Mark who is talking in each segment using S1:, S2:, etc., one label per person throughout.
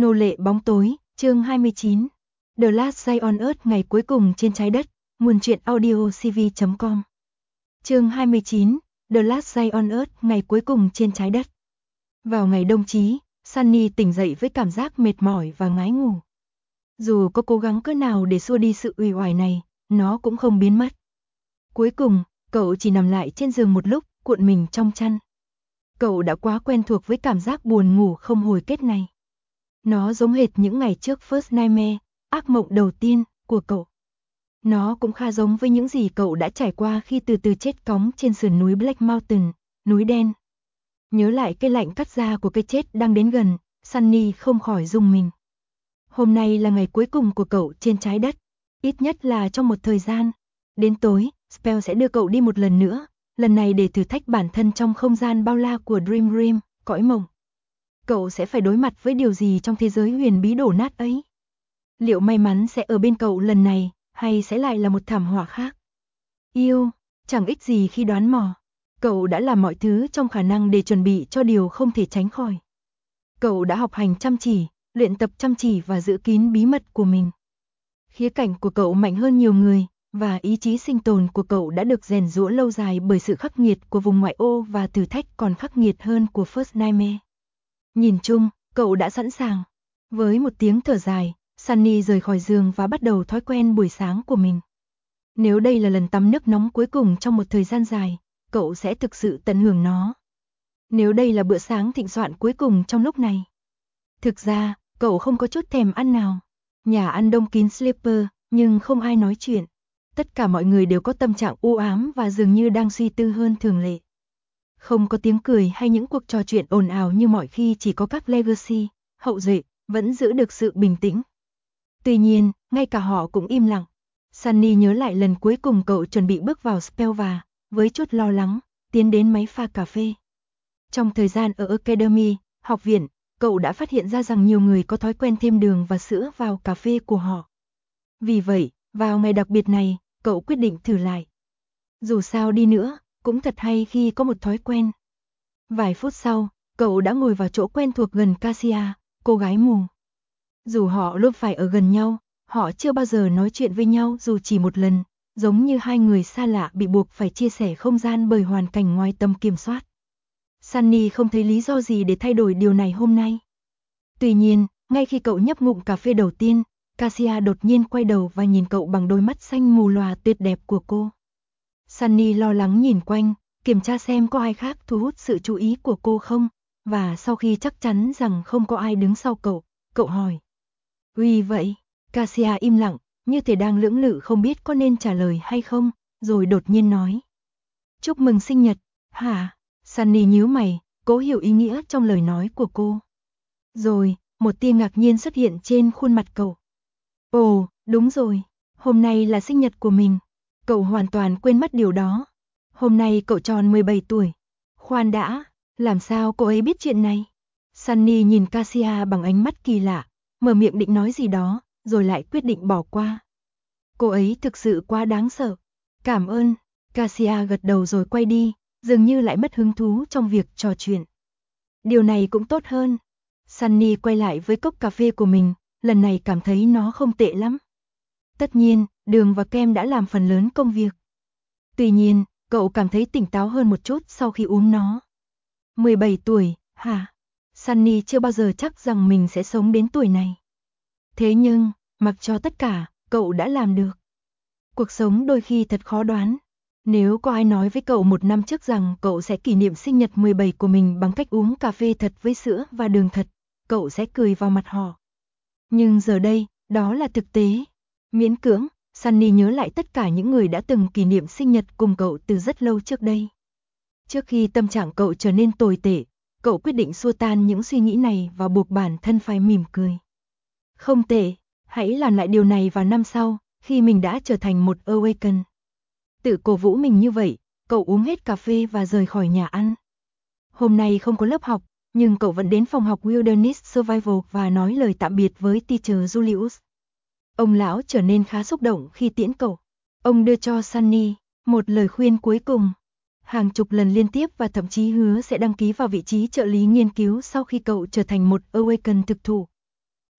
S1: Nô lệ bóng tối, chương 29. The Last Day on Earth, ngày cuối cùng trên trái đất. Nguồn truyện audio cv.com. Chương 29. The Last Day on Earth, ngày cuối cùng trên trái đất. Vào ngày đông chí, Sunny tỉnh dậy với cảm giác mệt mỏi và ngái ngủ. Dù có cố gắng cỡ nào để xua đi sự uể oải này, nó cũng không biến mất. Cuối cùng, cậu chỉ nằm lại trên giường một lúc, cuộn mình trong chăn. Cậu đã quá quen thuộc với cảm giác buồn ngủ không hồi kết này. Nó giống hệt những ngày trước First Nightmare, ác mộng đầu tiên của cậu. Nó cũng khá giống với những gì cậu đã trải qua khi từ từ chết cóng trên sườn núi Black Mountain, núi đen. Nhớ lại cái lạnh cắt da của cái chết đang đến gần, Sunny không khỏi rùng mình. Hôm nay là ngày cuối cùng của cậu trên trái đất, ít nhất là trong một thời gian. Đến tối, Spell sẽ đưa cậu đi một lần nữa, lần này để thử thách bản thân trong không gian bao la của Dream Realm, cõi mộng. Cậu sẽ phải đối mặt với điều gì trong thế giới huyền bí đổ nát ấy? Liệu may mắn sẽ ở bên cậu lần này, hay sẽ lại là một thảm họa khác? Yêu, chẳng ích gì khi đoán mò. Cậu đã làm mọi thứ trong khả năng để chuẩn bị cho điều không thể tránh khỏi. Cậu đã học hành chăm chỉ, luyện tập chăm chỉ và giữ kín bí mật của mình. Khía cạnh của cậu mạnh hơn nhiều người, và ý chí sinh tồn của cậu đã được rèn giũa lâu dài bởi sự khắc nghiệt của vùng ngoại ô và thử thách còn khắc nghiệt hơn của First Nightmare. Nhìn chung, cậu đã sẵn sàng. Với một tiếng thở dài, Sunny rời khỏi giường và bắt đầu thói quen buổi sáng của mình. Nếu đây là lần tắm nước nóng cuối cùng trong một thời gian dài, cậu sẽ thực sự tận hưởng nó. Nếu đây là bữa sáng thịnh soạn cuối cùng trong lúc này. Thực ra, cậu không có chút thèm ăn nào. Nhà ăn đông kín Sleeper, nhưng không ai nói chuyện. Tất cả mọi người đều có tâm trạng u ám và dường như đang suy tư hơn thường lệ. Không có tiếng cười hay những cuộc trò chuyện ồn ào như mọi khi, chỉ có các legacy, hậu duệ, vẫn giữ được sự bình tĩnh. Tuy nhiên, ngay cả họ cũng im lặng. Sunny nhớ lại lần cuối cùng cậu chuẩn bị bước vào Spell và, với chút lo lắng, tiến đến máy pha cà phê. Trong thời gian ở Academy, học viện, cậu đã phát hiện ra rằng nhiều người có thói quen thêm đường và sữa vào cà phê của họ. Vì vậy, vào ngày đặc biệt này, cậu quyết định thử lại. Dù sao đi nữa, cũng thật hay khi có một thói quen. Vài phút sau, cậu đã ngồi vào chỗ quen thuộc gần Cassia, cô gái mù. Dù họ luôn phải ở gần nhau, họ chưa bao giờ nói chuyện với nhau dù chỉ một lần, giống như hai người xa lạ bị buộc phải chia sẻ không gian bởi hoàn cảnh ngoài tầm kiểm soát. Sunny không thấy lý do gì để thay đổi điều này hôm nay. Tuy nhiên, ngay khi cậu nhấp ngụm cà phê đầu tiên, Cassia đột nhiên quay đầu và nhìn cậu bằng đôi mắt xanh mù lòa tuyệt đẹp của cô. Sunny lo lắng nhìn quanh, kiểm tra xem có ai khác thu hút sự chú ý của cô không, và sau khi chắc chắn rằng không có ai đứng sau cậu hỏi. Vì vậy, Cassia im lặng, như thể đang lưỡng lự không biết có nên trả lời hay không, rồi đột nhiên nói. Chúc mừng sinh nhật, hả? Sunny nhíu mày, cố hiểu ý nghĩa trong lời nói của cô. Rồi, một tia ngạc nhiên xuất hiện trên khuôn mặt cậu. Ồ, đúng rồi, hôm nay là sinh nhật của mình. Cậu hoàn toàn quên mất điều đó. Hôm nay cậu tròn 17 tuổi. Khoan đã, làm sao cô ấy biết chuyện này? Sunny nhìn Cassia bằng ánh mắt kỳ lạ, mở miệng định nói gì đó, rồi lại quyết định bỏ qua. Cô ấy thực sự quá đáng sợ. Cảm ơn, Cassia gật đầu rồi quay đi, dường như lại mất hứng thú trong việc trò chuyện. Điều này cũng tốt hơn. Sunny quay lại với cốc cà phê của mình, lần này cảm thấy nó không tệ lắm. Tất nhiên, đường và kem đã làm phần lớn công việc. Tuy nhiên, cậu cảm thấy tỉnh táo hơn một chút sau khi uống nó. 17 tuổi, hả? Sunny chưa bao giờ chắc rằng mình sẽ sống đến tuổi này. Thế nhưng, mặc cho tất cả, cậu đã làm được. Cuộc sống đôi khi thật khó đoán. Nếu có ai nói với cậu một năm trước rằng cậu sẽ kỷ niệm sinh nhật 17 của mình bằng cách uống cà phê thật với sữa và đường thật, cậu sẽ cười vào mặt họ. Nhưng giờ đây, đó là thực tế. Miễn cưỡng, Sunny nhớ lại tất cả những người đã từng kỷ niệm sinh nhật cùng cậu từ rất lâu trước đây. Trước khi tâm trạng cậu trở nên tồi tệ, cậu quyết định xua tan những suy nghĩ này và buộc bản thân phải mỉm cười. Không tệ, hãy làm lại điều này vào năm sau, khi mình đã trở thành một Awaken. Tự cổ vũ mình như vậy, cậu uống hết cà phê và rời khỏi nhà ăn. Hôm nay không có lớp học, nhưng cậu vẫn đến phòng học Wilderness Survival và nói lời tạm biệt với teacher Julius. Ông lão trở nên khá xúc động khi tiễn cậu. Ông đưa cho Sunny một lời khuyên cuối cùng. Hàng chục lần liên tiếp và thậm chí hứa sẽ đăng ký vào vị trí trợ lý nghiên cứu sau khi cậu trở thành một Awaken thực thụ.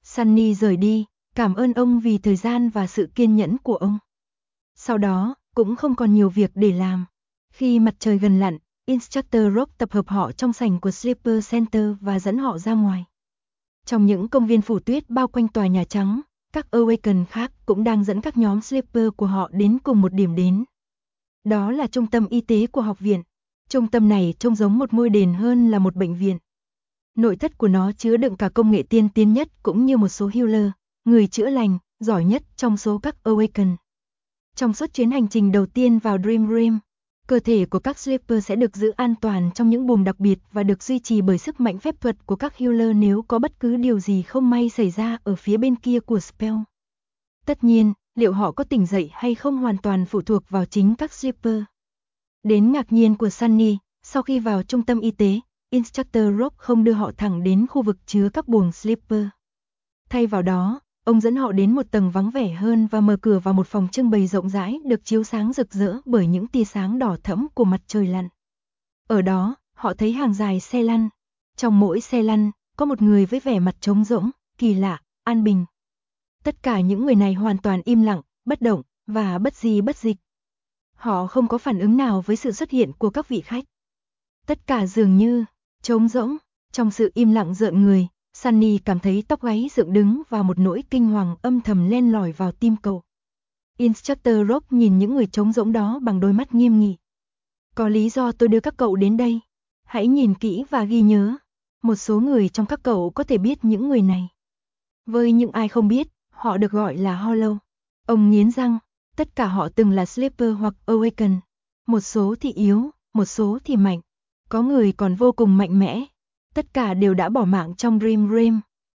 S1: Sunny rời đi, cảm ơn ông vì thời gian và sự kiên nhẫn của ông. Sau đó, cũng không còn nhiều việc để làm. Khi mặt trời gần lặn, Instructor Rock tập hợp họ trong sảnh của Sleeper Center và dẫn họ ra ngoài. Trong những công viên phủ tuyết bao quanh tòa Nhà Trắng, các Awaken khác cũng đang dẫn các nhóm Sleeper của họ đến cùng một điểm đến. Đó là trung tâm y tế của học viện. Trung tâm này trông giống một ngôi đền hơn là một bệnh viện. Nội thất của nó chứa đựng cả công nghệ tiên tiến nhất cũng như một số healer, người chữa lành, giỏi nhất trong số các Awaken. Trong suốt chuyến hành trình đầu tiên vào Dream Realm, cơ thể của các Sleeper sẽ được giữ an toàn trong những buồng đặc biệt và được duy trì bởi sức mạnh phép thuật của các healer nếu có bất cứ điều gì không may xảy ra ở phía bên kia của spell. Tất nhiên, liệu họ có tỉnh dậy hay không hoàn toàn phụ thuộc vào chính các Sleeper. Đến ngạc nhiên của Sunny, sau khi vào trung tâm y tế, Instructor Rock không đưa họ thẳng đến khu vực chứa các buồng Sleeper. Thay vào đó, ông dẫn họ đến một tầng vắng vẻ hơn và mở cửa vào một phòng trưng bày rộng rãi được chiếu sáng rực rỡ bởi những tia sáng đỏ thẫm của mặt trời lặn. Ở đó, họ thấy hàng dài xe lăn. Trong mỗi xe lăn, có một người với vẻ mặt trống rỗng, kỳ lạ, an bình. Tất cả những người này hoàn toàn im lặng, bất động, và bất di bất dịch. Họ không có phản ứng nào với sự xuất hiện của các vị khách. Tất cả dường như trống rỗng. Trong sự im lặng rợn người, Sunny cảm thấy tóc gáy dựng đứng và một nỗi kinh hoàng âm thầm len lỏi vào tim cậu. Instructor Rock nhìn những người trống rỗng đó bằng đôi mắt nghiêm nghị. Có lý do tôi đưa các cậu đến đây. Hãy nhìn kỹ và ghi nhớ. Một số người trong các cậu có thể biết những người này. Với những ai không biết, họ được gọi là Hollow. Ông nghiến răng, tất cả họ từng là Sleeper hoặc Awaken. Một số thì yếu, một số thì mạnh. Có người còn vô cùng mạnh mẽ. Tất cả đều đã bỏ mạng trong Dream Realm.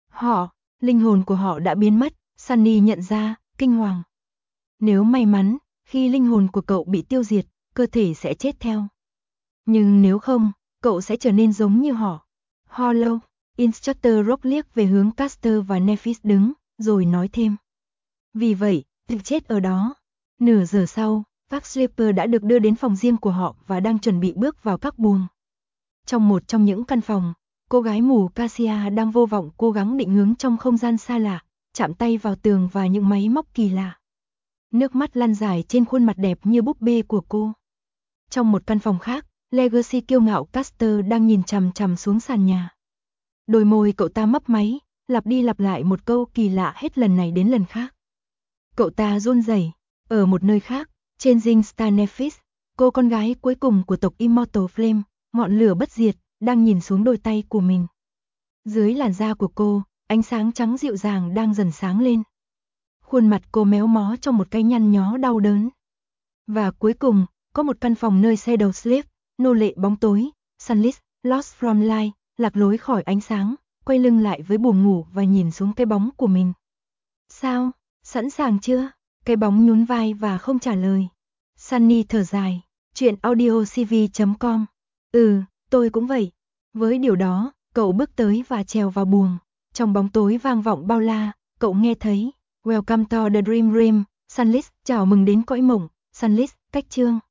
S1: Linh hồn của họ đã biến mất, Sunny nhận ra, kinh hoàng. Nếu may mắn, khi linh hồn của cậu bị tiêu diệt, cơ thể sẽ chết theo. Nhưng nếu không, cậu sẽ trở nên giống như họ. Hollow, Instructor Rock liếc về hướng Caster và Nephis đứng, rồi nói thêm. Vì vậy, tự chết ở đó. Nửa giờ sau, các Sleeper đã được đưa đến phòng riêng của họ và đang chuẩn bị bước vào các buồng. Trong một trong những căn phòng, cô gái mù Cassia đang vô vọng cố gắng định hướng trong không gian xa lạ, chạm tay vào tường và những máy móc kỳ lạ. Nước mắt lăn dài trên khuôn mặt đẹp như búp bê của cô. Trong một căn phòng khác, Legacy kiêu ngạo Caster đang nhìn chằm chằm xuống sàn nhà. Đôi môi cậu ta mấp máy, lặp đi lặp lại một câu kỳ lạ hết lần này đến lần khác. Cậu ta run rẩy. Ở một nơi khác, trên dinh Star Nephis, cô con gái cuối cùng của tộc Immortal Flame, ngọn lửa bất diệt, đang nhìn xuống đôi tay của mình. Dưới làn da của cô, ánh sáng trắng dịu dàng đang dần sáng lên. Khuôn mặt cô méo mó trong một cái nhăn nhó đau đớn. Và cuối cùng, có một căn phòng nơi Shadow Slave, nô lệ bóng tối, Sunless, Lost from Light, lạc lối khỏi ánh sáng, quay lưng lại với buồng ngủ và nhìn xuống cái bóng của mình. Sao, sẵn sàng chưa? Cái bóng nhún vai và không trả lời. Sunny thở dài, chuyện audiocv.com. Tôi cũng vậy. Với điều đó, cậu bước tới và trèo vào buồng. Trong bóng tối vang vọng bao la, cậu nghe thấy Welcome to the Dream Realm, Sunless, chào mừng đến cõi mộng, Sunless, cách chương.